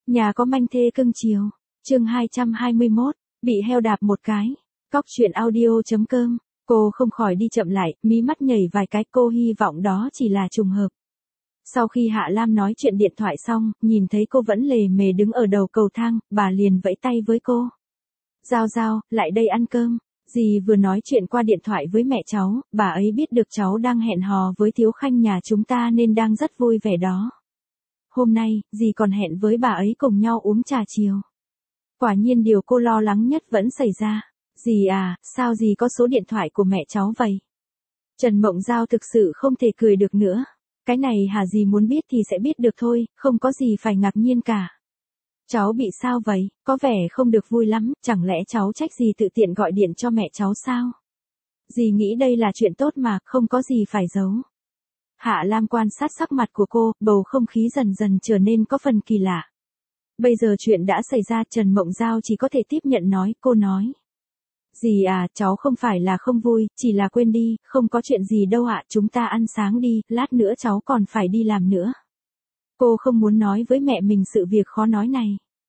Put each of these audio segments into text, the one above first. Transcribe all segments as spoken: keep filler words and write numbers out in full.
Nhà có manh thê cưng chiều. Chương hai trăm hai mươi mốt, bị heo đạp một cái. Cóc truyện audio chấm com. Cô không khỏi đi chậm lại, mí mắt nhảy vài cái, cô hy vọng đó chỉ là trùng hợp. Sau khi Hạ Lam nói chuyện điện thoại xong, nhìn thấy cô vẫn lề mề đứng ở đầu cầu thang, bà liền vẫy tay với cô. Giao Giao, lại đây ăn cơm. Dì vừa nói chuyện qua điện thoại với mẹ cháu, bà ấy biết được cháu đang hẹn hò với Thiếu Khanh nhà chúng ta nên đang rất vui vẻ đó. Hôm nay, dì còn hẹn với bà ấy cùng nhau uống trà chiều. Quả nhiên điều cô lo lắng nhất vẫn xảy ra. Dì à, sao dì có số điện thoại của mẹ cháu vậy? Trần Mộng Giao thực sự không thể cười được nữa. Cái này hả, dì muốn biết thì sẽ biết được thôi, không có gì phải ngạc nhiên cả. Cháu bị sao vậy, có vẻ không được vui lắm, chẳng lẽ cháu trách dì tự tiện gọi điện cho mẹ cháu sao? Dì nghĩ đây là chuyện tốt mà, không có gì phải giấu. Hạ Lam quan sát sắc mặt của cô, bầu không khí dần dần trở nên có phần kỳ lạ. Bây giờ chuyện đã xảy ra, Trần Mộng Giao chỉ có thể tiếp nhận nói, cô nói. Dì à, cháu không phải là không vui, chỉ là quên đi, không có chuyện gì đâu ạ, chúng ta ăn sáng đi, lát nữa cháu còn phải đi làm nữa. Cô không muốn nói với mẹ mình sự việc khó nói này.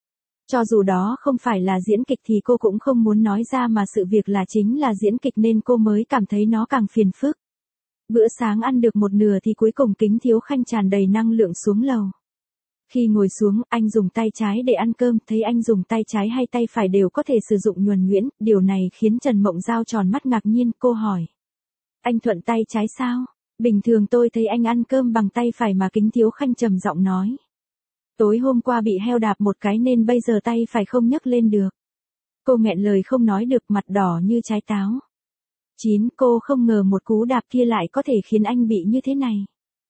Cho dù đó không phải là diễn kịch thì cô cũng không muốn nói ra, mà sự việc là chính là diễn kịch nên cô mới cảm thấy nó càng phiền phức. Bữa sáng ăn được một nửa thì cuối cùng Kính Thiếu Khanh tràn đầy năng lượng xuống lầu. Khi ngồi xuống, anh dùng tay trái để ăn cơm, thấy anh dùng tay trái hay tay phải đều có thể sử dụng nhuần nhuyễn, điều này khiến Trần Mộng Giao tròn mắt ngạc nhiên, cô hỏi. Anh thuận tay trái sao? Bình thường tôi thấy anh ăn cơm bằng tay phải mà. Kính Thiếu Khanh trầm giọng nói. Tối hôm qua bị heo đạp một cái nên bây giờ tay phải không nhấc lên được. Cô nghẹn lời không nói được, mặt đỏ như trái táo. Chín, cô không ngờ một cú đạp kia lại có thể khiến anh bị như thế này.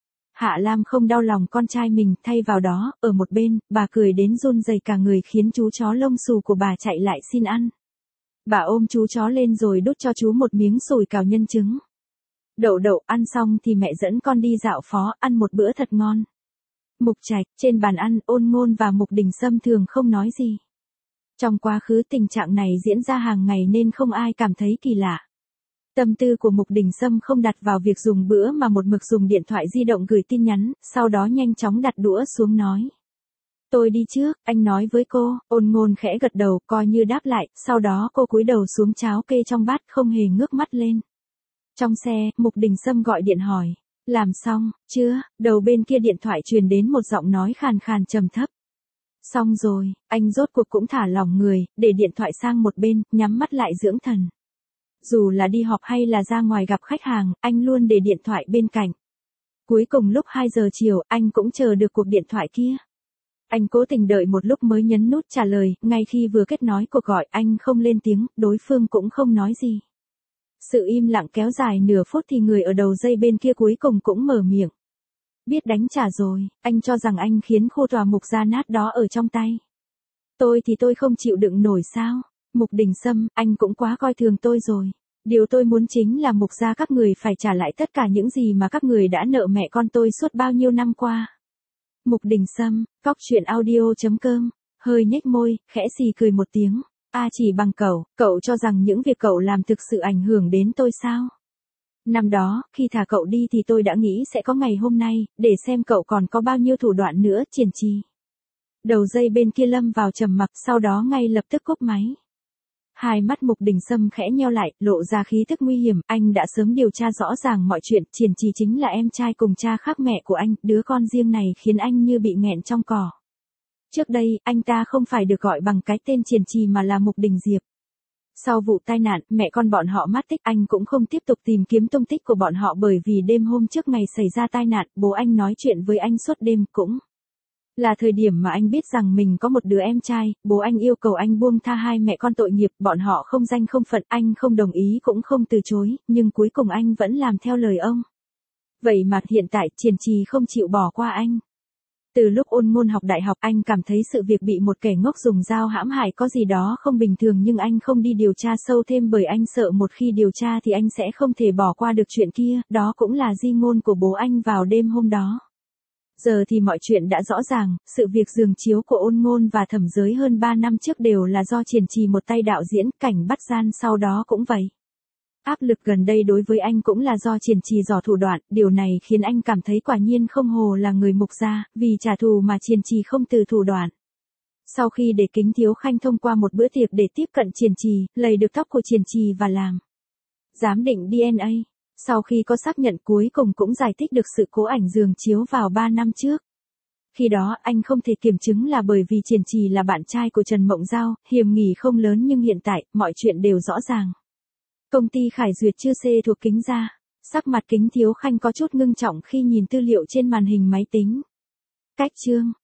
Hạ Lam không đau lòng con trai mình, thay vào đó, ở một bên, bà cười đến run rẩy cả người khiến chú chó lông xù của bà chạy lại xin ăn. Bà ôm chú chó lên rồi đút cho chú một miếng sủi cảo nhân trứng. Đậu đậu, ăn xong thì mẹ dẫn con đi dạo phố, ăn một bữa thật ngon. Mục Trạch, trên bàn ăn, Ôn Ngôn và Mục Đình Sâm thường không nói gì. Trong quá khứ tình trạng này diễn ra hàng ngày nên không ai cảm thấy kỳ lạ. Tâm tư của Mục Đình Sâm không đặt vào việc dùng bữa mà một mực dùng điện thoại di động gửi tin nhắn, sau đó nhanh chóng đặt đũa xuống nói. Tôi đi trước, anh nói với cô. Ôn Ngôn khẽ gật đầu, coi như đáp lại, sau đó cô cúi đầu xuống cháo kê trong bát, không hề ngước mắt lên. Trong xe, Mục Đình Sâm gọi điện hỏi. Làm xong, chưa? Đầu bên kia điện thoại truyền đến một giọng nói khàn khàn trầm thấp. Xong rồi, anh rốt cuộc cũng thả lỏng người, để điện thoại sang một bên, nhắm mắt lại dưỡng thần. Dù là đi họp hay là ra ngoài gặp khách hàng, anh luôn để điện thoại bên cạnh. Cuối cùng lúc hai giờ chiều, anh cũng chờ được cuộc điện thoại kia. Anh cố tình đợi một lúc mới nhấn nút trả lời, ngay khi vừa kết nối cuộc gọi, anh không lên tiếng, đối phương cũng không nói gì. Sự im lặng kéo dài nửa phút thì người ở đầu dây bên kia cuối cùng cũng mở miệng. Biết đánh trả rồi, anh cho rằng anh khiến khu tòa Mục gia nát đó ở trong tay. Tôi thì tôi không chịu đựng nổi sao? Mục Đình Sâm, anh cũng quá coi thường tôi rồi. Điều tôi muốn chính là Mục gia các người phải trả lại tất cả những gì mà các người đã nợ mẹ con tôi suốt bao nhiêu năm qua. Mục Đình Sâm, cóc truyện audio chấm com, hơi nhếch môi, khẽ xì cười một tiếng. A à, chỉ bằng cậu, cậu cho rằng những việc cậu làm thực sự ảnh hưởng đến tôi sao? Năm đó, khi thả cậu đi thì tôi đã nghĩ sẽ có ngày hôm nay, để xem cậu còn có bao nhiêu thủ đoạn nữa, Triển Trì. Đầu dây bên kia lâm vào trầm mặc, sau đó ngay lập tức cúp máy. Hai mắt Mục Đình Sâm khẽ nheo lại, lộ ra khí tức nguy hiểm, anh đã sớm điều tra rõ ràng mọi chuyện, Triển Trì chính là em trai cùng cha khác mẹ của anh, đứa con riêng này khiến anh như bị nghẹn trong cỏ. Trước đây, anh ta không phải được gọi bằng cái tên Triển Trì mà là Mục Đình Diệp. Sau vụ tai nạn, mẹ con bọn họ mất tích, anh cũng không tiếp tục tìm kiếm tung tích của bọn họ bởi vì đêm hôm trước ngày xảy ra tai nạn, bố anh nói chuyện với anh suốt đêm, cũng là thời điểm mà anh biết rằng mình có một đứa em trai, bố anh yêu cầu anh buông tha hai mẹ con tội nghiệp, bọn họ không danh không phận, anh không đồng ý cũng không từ chối, nhưng cuối cùng anh vẫn làm theo lời ông. Vậy mà hiện tại, Triển Trì không chịu bỏ qua anh. Từ lúc Ôn Ngôn học đại học, anh cảm thấy sự việc bị một kẻ ngốc dùng dao hãm hại có gì đó không bình thường, nhưng anh không đi điều tra sâu thêm bởi anh sợ một khi điều tra thì anh sẽ không thể bỏ qua được chuyện kia, đó cũng là di ngôn của bố anh vào đêm hôm đó. Giờ thì mọi chuyện đã rõ ràng, sự việc giường chiếu của Ôn Ngôn và Thẩm Giới hơn ba năm trước đều là do Triển Trì một tay đạo diễn, cảnh bắt gian sau đó cũng vậy. Áp lực gần đây đối với anh cũng là do Triển Trì giỏi thủ đoạn, điều này khiến anh cảm thấy quả nhiên không hồ là người Mục gia, vì trả thù mà Triển Trì không từ thủ đoạn. Sau khi để Kính Thiếu Khanh thông qua một bữa tiệc để tiếp cận Triển Trì, lầy được tóc của Triển Trì và làm giám định đê en a. Sau khi có xác nhận cuối cùng cũng giải thích được sự cố ảnh giường chiếu vào ba năm trước. Khi đó anh không thể kiểm chứng là bởi vì Triển Trì là bạn trai của Trần Mộng Giao, hiểm nghỉ không lớn nhưng hiện tại, mọi chuyện đều rõ ràng. Công ty Khải Duyệt chưa xê thuộc Kính gia. Sắc mặt Kính Thiếu Khanh có chút ngưng trọng khi nhìn tư liệu trên màn hình máy tính. Cách chương